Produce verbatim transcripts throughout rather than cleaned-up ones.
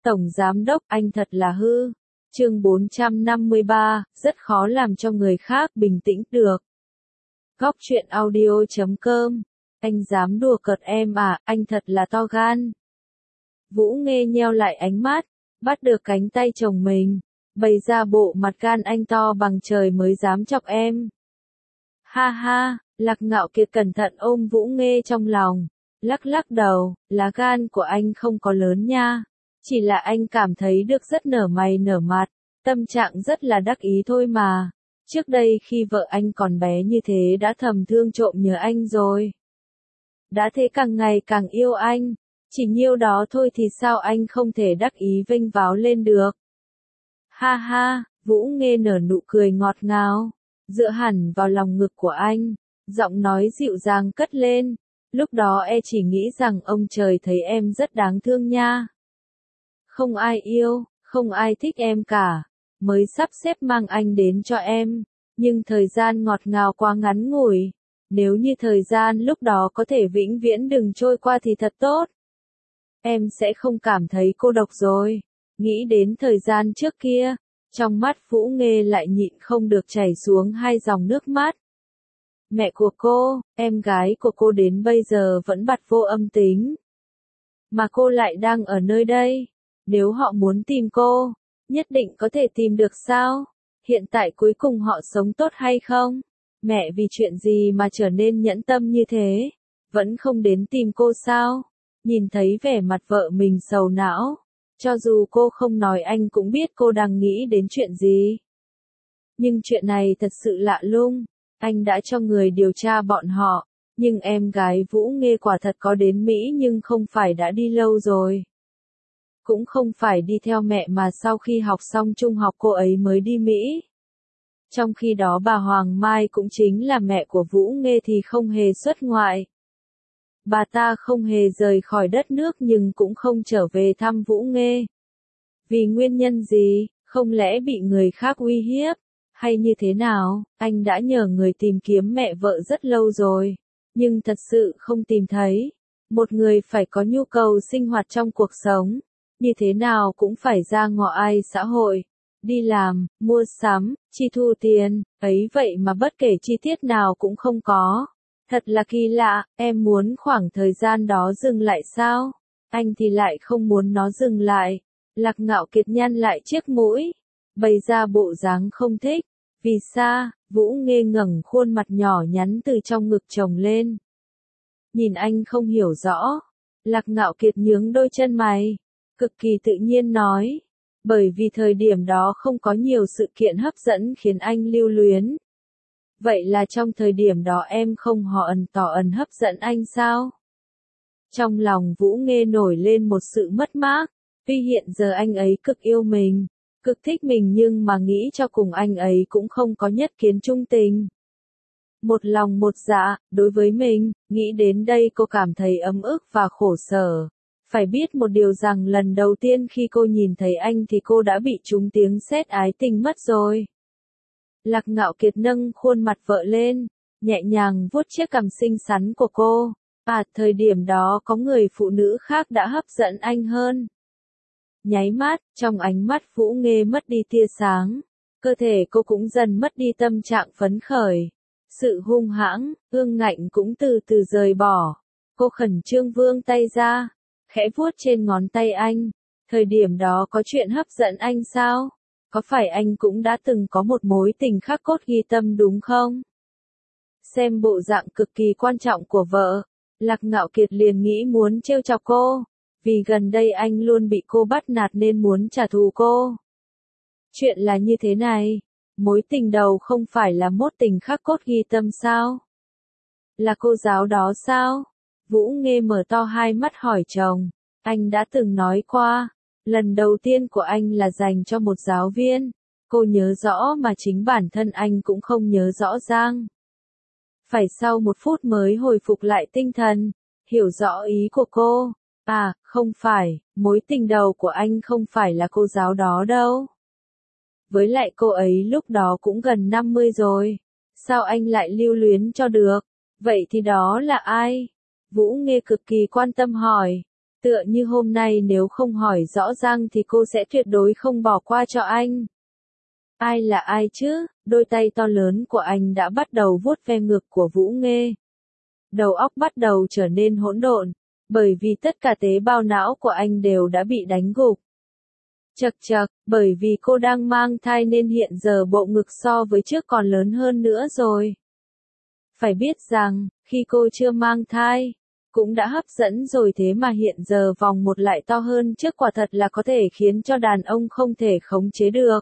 Tổng Giám đốc, anh thật là hư. Chương bốn trăm năm mươi ba, rất khó làm cho người khác bình tĩnh được. Góc truyện audio chấm com. Anh dám đùa cợt em à, anh thật là to gan. Vũ Nghê nheo lại ánh mắt, bắt được cánh tay chồng mình, bày ra bộ mặt gan anh to bằng trời mới dám chọc em. Ha ha, Lạc Ngạo Kiệt cẩn thận ôm Vũ Nghê trong lòng, lắc lắc đầu, lá gan của anh không có lớn nha. Chỉ là anh cảm thấy được rất nở mày nở mặt, tâm trạng rất là đắc ý thôi mà. Trước đây khi vợ anh còn bé như thế đã thầm thương trộm nhớ anh rồi. Đã thế càng ngày càng yêu anh, chỉ nhiêu đó thôi thì sao anh không thể đắc ý vênh váo lên được. Ha ha, Vũ Nghê nở nụ cười ngọt ngào, dựa hẳn vào lòng ngực của anh, giọng nói dịu dàng cất lên. Lúc đó e chỉ nghĩ rằng ông trời thấy em rất đáng thương nha. Không ai yêu, không ai thích em cả, mới sắp xếp mang anh đến cho em, nhưng thời gian ngọt ngào quá ngắn ngủi, nếu như thời gian lúc đó có thể vĩnh viễn đừng trôi qua thì thật tốt. Em sẽ không cảm thấy cô độc rồi. Nghĩ đến thời gian trước kia, trong mắt Vũ Nghê lại nhịn không được chảy xuống hai dòng nước mắt. Mẹ của cô, em gái của cô đến bây giờ vẫn bặt vô âm tính. Mà cô lại đang ở nơi đây. Nếu họ muốn tìm cô, nhất định có thể tìm được sao? Hiện tại cuối cùng họ sống tốt hay không? Mẹ vì chuyện gì mà trở nên nhẫn tâm như thế? Vẫn không đến tìm cô sao? Nhìn thấy vẻ mặt vợ mình sầu não. Cho dù cô không nói anh cũng biết cô đang nghĩ đến chuyện gì. Nhưng chuyện này thật sự lạ lùng. Anh đã cho người điều tra bọn họ. Nhưng em gái Vũ Nghê quả thật có đến Mỹ nhưng không phải đã đi lâu rồi. Cũng không phải đi theo mẹ mà sau khi học xong trung học cô ấy mới đi Mỹ. Trong khi đó bà Hoàng Mai cũng chính là mẹ của Vũ Nghê thì không hề xuất ngoại. Bà ta không hề rời khỏi đất nước nhưng cũng không trở về thăm Vũ Nghê. Vì nguyên nhân gì, không lẽ bị người khác uy hiếp, hay như thế nào? Anh đã nhờ người tìm kiếm mẹ vợ rất lâu rồi, nhưng thật sự không tìm thấy. Một người phải có nhu cầu sinh hoạt trong cuộc sống, như thế nào cũng phải ra ngoài xã hội, đi làm, mua sắm, chi thu tiền, ấy vậy mà bất kể chi tiết nào cũng không có. Thật là kỳ lạ, em muốn khoảng thời gian đó dừng lại sao? Anh thì lại không muốn nó dừng lại. Lạc Ngạo Kiệt nhăn lại chiếc mũi, bày ra bộ dáng không thích. Vì sao? Vũ Nghê ngẩng khuôn mặt nhỏ nhắn từ trong ngực chồng lên. Nhìn anh không hiểu rõ. Lạc Ngạo Kiệt nhướng đôi chân mày, cực kỳ tự nhiên nói. Bởi vì thời điểm đó không có nhiều sự kiện hấp dẫn khiến anh lưu luyến. Vậy là trong thời điểm đó em không họ ẩn tỏ ẩn hấp dẫn anh sao? Trong lòng Vũ Nghê nổi lên một sự mất mát, tuy hiện giờ anh ấy cực yêu mình, cực thích mình nhưng mà nghĩ cho cùng anh ấy cũng không có nhất kiến trung tình. Một lòng một dạ, đối với mình, nghĩ đến đây cô cảm thấy ấm ức và khổ sở. Phải biết một điều rằng lần đầu tiên khi cô nhìn thấy anh thì cô đã bị trúng tiếng sét ái tình mất rồi. Lạc Ngạo Kiệt nâng khuôn mặt vợ lên, nhẹ nhàng vuốt chiếc cằm xinh xắn của cô. À, thời điểm đó có người phụ nữ khác đã hấp dẫn anh hơn. Nháy mắt, trong ánh mắt Vũ Nghê mất đi tia sáng. Cơ thể cô cũng dần mất đi tâm trạng phấn khởi. Sự hung hãng, ương ngạnh cũng từ từ rời bỏ. Cô khẩn trương vươn tay ra, khẽ vuốt trên ngón tay anh. Thời điểm đó có chuyện hấp dẫn anh sao? Có phải anh cũng đã từng có một mối tình khắc cốt ghi tâm đúng không? Xem bộ dạng cực kỳ quan trọng của vợ, Lạc Ngạo Kiệt liền nghĩ muốn trêu chọc cô. Vì gần đây anh luôn bị cô bắt nạt nên muốn trả thù cô. Chuyện là như thế này, mối tình đầu không phải là mốt tình khắc cốt ghi tâm sao? Là cô giáo đó sao? Vũ Nghê mở to hai mắt hỏi chồng. Anh đã từng nói qua, lần đầu tiên của anh là dành cho một giáo viên. Cô nhớ rõ mà chính bản thân anh cũng không nhớ rõ ràng. Phải sau một phút mới hồi phục lại tinh thần, hiểu rõ ý của cô. À, không phải, mối tình đầu của anh không phải là cô giáo đó đâu. Với lại cô ấy lúc đó cũng gần năm mươi rồi. Sao anh lại lưu luyến cho được? Vậy thì đó là ai? Vũ Nghê cực kỳ quan tâm hỏi. Tựa như hôm nay nếu không hỏi rõ ràng thì cô sẽ tuyệt đối không bỏ qua cho anh. Ai là ai chứ? Đôi tay to lớn của anh đã bắt đầu vuốt ve ngực của Vũ Nghê. Đầu óc bắt đầu trở nên hỗn độn, bởi vì tất cả tế bào não của anh đều đã bị đánh gục. Chậc chậc, bởi vì cô đang mang thai nên hiện giờ bộ ngực so với trước còn lớn hơn nữa rồi. Phải biết rằng, khi cô chưa mang thai, cũng đã hấp dẫn rồi thế mà hiện giờ vòng một lại to hơn trước, quả thật là có thể khiến cho đàn ông không thể khống chế được.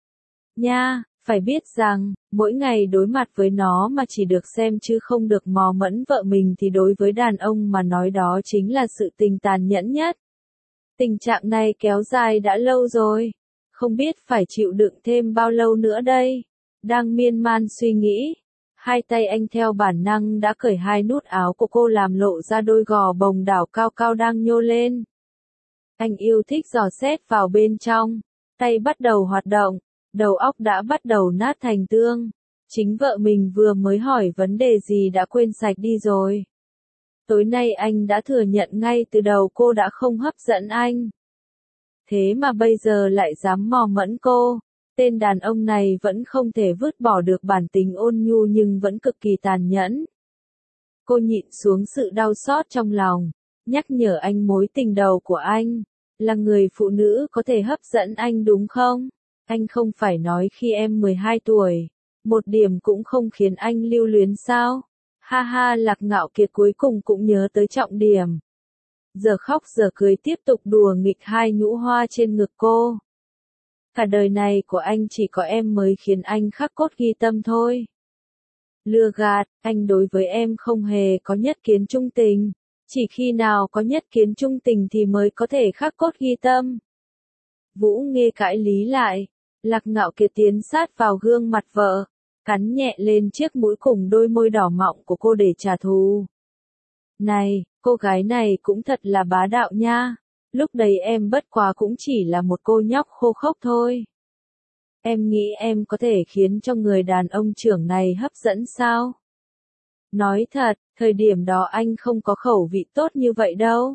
Nha, phải biết rằng, mỗi ngày đối mặt với nó mà chỉ được xem chứ không được mò mẫm vợ mình thì đối với đàn ông mà nói đó chính là sự tình tàn nhẫn nhất. Tình trạng này kéo dài đã lâu rồi, không biết phải chịu đựng thêm bao lâu nữa đây. Đang miên man suy nghĩ, hai tay anh theo bản năng đã cởi hai nút áo của cô làm lộ ra đôi gò bồng đảo cao cao đang nhô lên. Anh yêu thích dò xét vào bên trong, tay bắt đầu hoạt động, đầu óc đã bắt đầu nát thành tương. Chính vợ mình vừa mới hỏi vấn đề gì đã quên sạch đi rồi. Tối nay anh đã thừa nhận ngay từ đầu cô đã không hấp dẫn anh. Thế mà bây giờ lại dám mò mẫm cô. Tên đàn ông này vẫn không thể vứt bỏ được bản tính ôn nhu nhưng vẫn cực kỳ tàn nhẫn. Cô nhịn xuống sự đau xót trong lòng, nhắc nhở anh mối tình đầu của anh, là người phụ nữ có thể hấp dẫn anh đúng không? Anh không phải nói khi em mười hai tuổi, một điểm cũng không khiến anh lưu luyến sao? Ha ha, Lạc Ngạo Kiệt cuối cùng cũng nhớ tới trọng điểm. Giờ khóc giờ cười tiếp tục đùa nghịch hai nhũ hoa trên ngực cô. Cả đời này của anh chỉ có em mới khiến anh khắc cốt ghi tâm thôi. Lừa gạt, anh đối với em không hề có nhất kiến trung tình. Chỉ khi nào có nhất kiến trung tình thì mới có thể khắc cốt ghi tâm. Vũ Nghê cãi lý lại. Lạc Ngạo Kiệt tiến sát vào gương mặt vợ, cắn nhẹ lên chiếc mũi cùng đôi môi đỏ mọng của cô để trả thù. Này, cô gái này cũng thật là bá đạo nha. Lúc đấy em bất quá cũng chỉ là một cô nhóc khô khốc thôi. Em nghĩ em có thể khiến cho người đàn ông trưởng này hấp dẫn sao? Nói thật, thời điểm đó anh không có khẩu vị tốt như vậy đâu.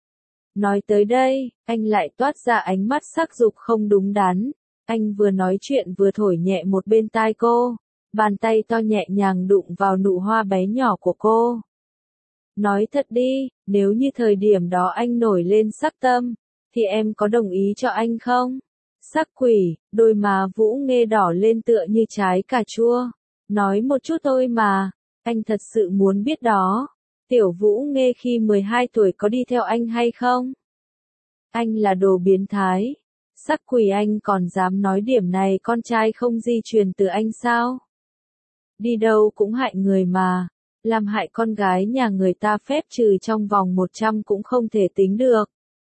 Nói tới đây, anh lại toát ra ánh mắt sắc dục không đúng đắn. Anh vừa nói chuyện vừa thổi nhẹ một bên tai cô, bàn tay to nhẹ nhàng đụng vào nụ hoa bé nhỏ của cô. Nói thật đi, nếu như thời điểm đó anh nổi lên sắc tâm, thì em có đồng ý cho anh không? Sắc quỷ, đôi má Vũ Nghê đỏ lên tựa như trái cà chua. Nói một chút thôi mà, anh thật sự muốn biết đó. Tiểu Vũ Nghê khi mười hai tuổi có đi theo anh hay không? Anh là đồ biến thái. Sắc quỷ, anh còn dám nói điểm này con trai không di truyền từ anh sao? Đi đâu cũng hại người mà. Làm hại con gái nhà người ta phép trừ trong vòng một trăm cũng không thể tính được.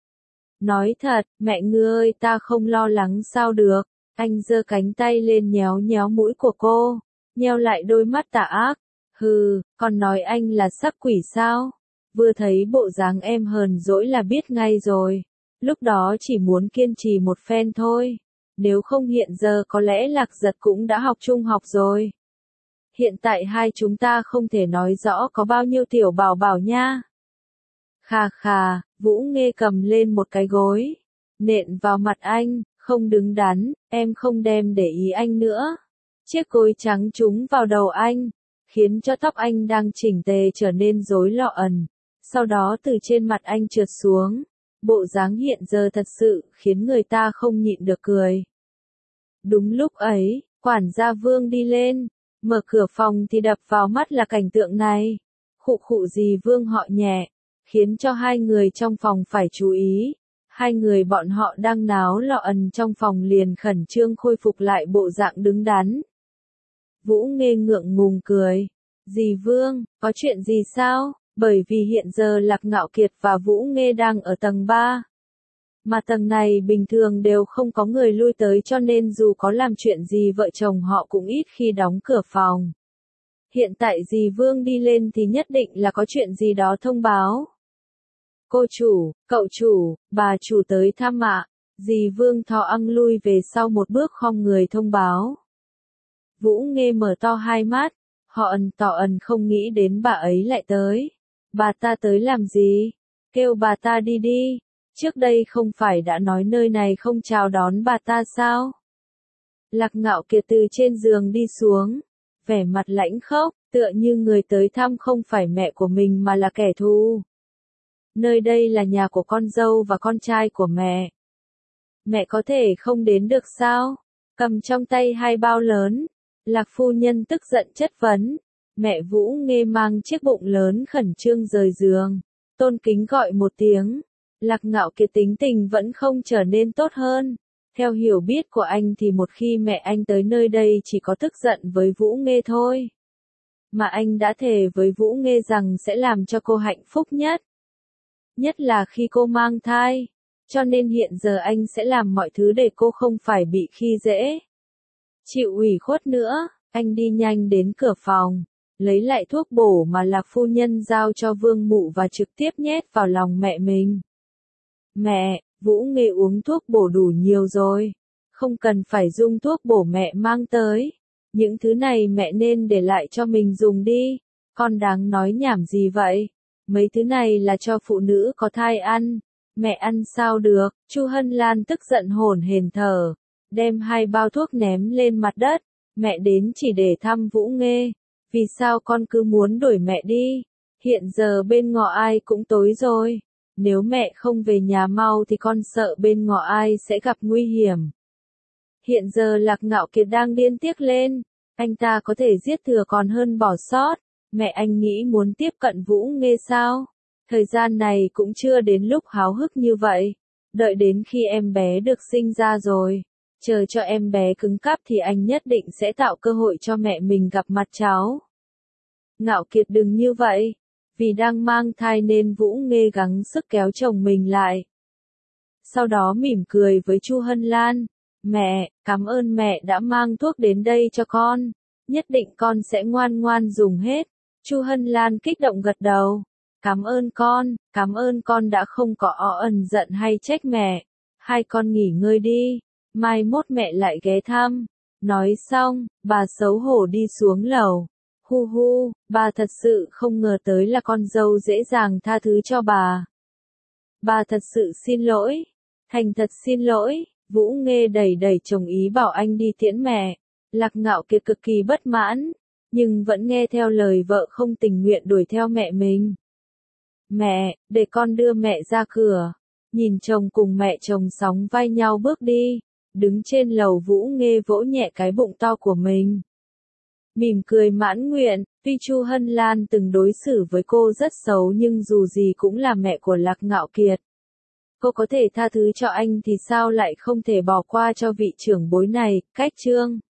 Nói thật, mẹ ngươi ơi, ta không lo lắng sao được. Anh giơ cánh tay lên nhéo nhéo mũi của cô, nheo lại đôi mắt tà ác. Hừ, còn nói anh là sắc quỷ sao? Vừa thấy bộ dáng em hờn dỗi là biết ngay rồi. Lúc đó chỉ muốn kiên trì một phen thôi. Nếu không hiện giờ có lẽ Lạc Giật cũng đã học trung học rồi. Hiện tại hai chúng ta không thể nói rõ có bao nhiêu tiểu bảo bảo nha. Khà khà, Vũ Nghê cầm lên một cái gối, nện vào mặt anh, không đứng đắn, em không đem để ý anh nữa. Chiếc gối trắng trúng vào đầu anh, khiến cho tóc anh đang chỉnh tề trở nên rối lọ ẩn, sau đó từ trên mặt anh trượt xuống. Bộ dáng hiện giờ thật sự khiến người ta không nhịn được cười. Đúng lúc ấy, quản gia Vương đi lên, mở cửa phòng thì đập vào mắt là cảnh tượng này. Khụ khụ gì Vương họ nhẹ, khiến cho hai người trong phòng phải chú ý. Hai người bọn họ đang náo lọ ẩn trong phòng liền khẩn trương khôi phục lại bộ dạng đứng đắn. Vũ Nghê ngượng ngùng cười. Dì Vương, có chuyện gì sao? Bởi vì hiện giờ Lạc Ngạo Kiệt và Vũ Nghê đang ở tầng ba. Mà tầng này bình thường đều không có người lui tới cho nên dù có làm chuyện gì vợ chồng họ cũng ít khi đóng cửa phòng. Hiện tại dì Vương đi lên thì nhất định là có chuyện gì đó thông báo. Cô chủ, cậu chủ, bà chủ tới thăm ạ. Dì Vương thò ăng lui về sau một bước khom người thông báo. Vũ Nghê mở to hai mắt, họ ẩn tỏ ẩn không nghĩ đến bà ấy lại tới. Bà ta tới làm gì? kêu bà ta đi đi, trước đây không phải đã nói nơi này không chào đón bà ta sao? Lạc Ngạo Kiệt từ trên giường đi xuống, vẻ mặt lãnh khốc, tựa như người tới thăm không phải mẹ của mình mà là kẻ thù. Nơi đây là nhà của con dâu và con trai của mẹ. Mẹ có thể không đến được sao? Cầm trong tay hai bao lớn, Lạc phu nhân tức giận chất vấn. Mẹ Vũ Nghê mang chiếc bụng lớn khẩn trương rời giường, tôn kính gọi một tiếng. Lạc Ngạo Kiệt tính tình vẫn không trở nên tốt hơn. Theo hiểu biết của anh thì một khi mẹ anh tới nơi đây chỉ có tức giận với Vũ Nghê thôi. Mà anh đã thề với Vũ Nghê rằng sẽ làm cho cô hạnh phúc nhất. Nhất là khi cô mang thai. Cho nên hiện giờ anh sẽ làm mọi thứ để cô không phải bị khi dễ. Chịu ủy khuất nữa, anh đi nhanh đến cửa phòng, lấy lại thuốc bổ mà Lạc phu nhân giao cho Vương Mụ và trực tiếp nhét vào lòng mẹ mình. Mẹ, Vũ Nghê uống thuốc bổ đủ nhiều rồi, không cần phải dùng thuốc bổ mẹ mang tới. Những thứ này mẹ nên để lại cho mình dùng đi, con đáng nói nhảm gì vậy? Mấy thứ này là cho phụ nữ có thai ăn, mẹ ăn sao được? Chu Hân Lan tức giận hổn hển thở, đem hai bao thuốc ném lên mặt đất. Mẹ đến chỉ để thăm Vũ Nghê, vì sao con cứ muốn đuổi mẹ đi? Hiện giờ bên ngọ ai cũng tối rồi, nếu mẹ không về nhà mau thì con sợ bên ngọ ai sẽ gặp nguy hiểm. Hiện giờ Lạc Ngạo Kiệt đang điên tiết lên, anh ta có thể giết thừa còn hơn bỏ sót. Mẹ anh nghĩ muốn tiếp cận Vũ Nghê sao? Thời gian này cũng chưa đến lúc háo hức như vậy. Đợi đến khi em bé được sinh ra rồi, chờ cho em bé cứng cáp thì anh nhất định sẽ tạo cơ hội cho mẹ mình gặp mặt cháu. Ngạo Kiệt đừng như vậy, vì đang mang thai nên Vũ Nghê gắng sức kéo chồng mình lại. Sau đó mỉm cười với Chu Hân Lan, mẹ, cảm ơn mẹ đã mang thuốc đến đây cho con, nhất định con sẽ ngoan ngoan dùng hết. Chu Hân Lan kích động gật đầu, cảm ơn con, cảm ơn con đã không có o ẩn giận hay trách mẹ. Hai con nghỉ ngơi đi, mai mốt mẹ lại ghé thăm. Nói xong, bà xấu hổ đi xuống lầu. Hu hu, bà thật sự không ngờ tới là con dâu dễ dàng tha thứ cho bà. Bà thật sự xin lỗi, thành thật xin lỗi. Vũ Nghê đẩy đẩy chồng ý bảo anh đi tiễn mẹ. Lạc Ngạo Kiệt cực kỳ bất mãn, nhưng vẫn nghe theo lời vợ không tình nguyện đuổi theo mẹ mình. Mẹ, để con đưa mẹ ra cửa. Nhìn chồng cùng mẹ chồng sóng vai nhau bước đi, đứng trên lầu Vũ Nghê vỗ nhẹ cái bụng to của mình. Mỉm cười mãn nguyện, tuy Chu Hân Lan từng đối xử với cô rất xấu nhưng dù gì cũng là mẹ của Lạc Ngạo Kiệt. Cô có thể tha thứ cho anh thì sao lại không thể bỏ qua cho vị trưởng bối này, cách chương.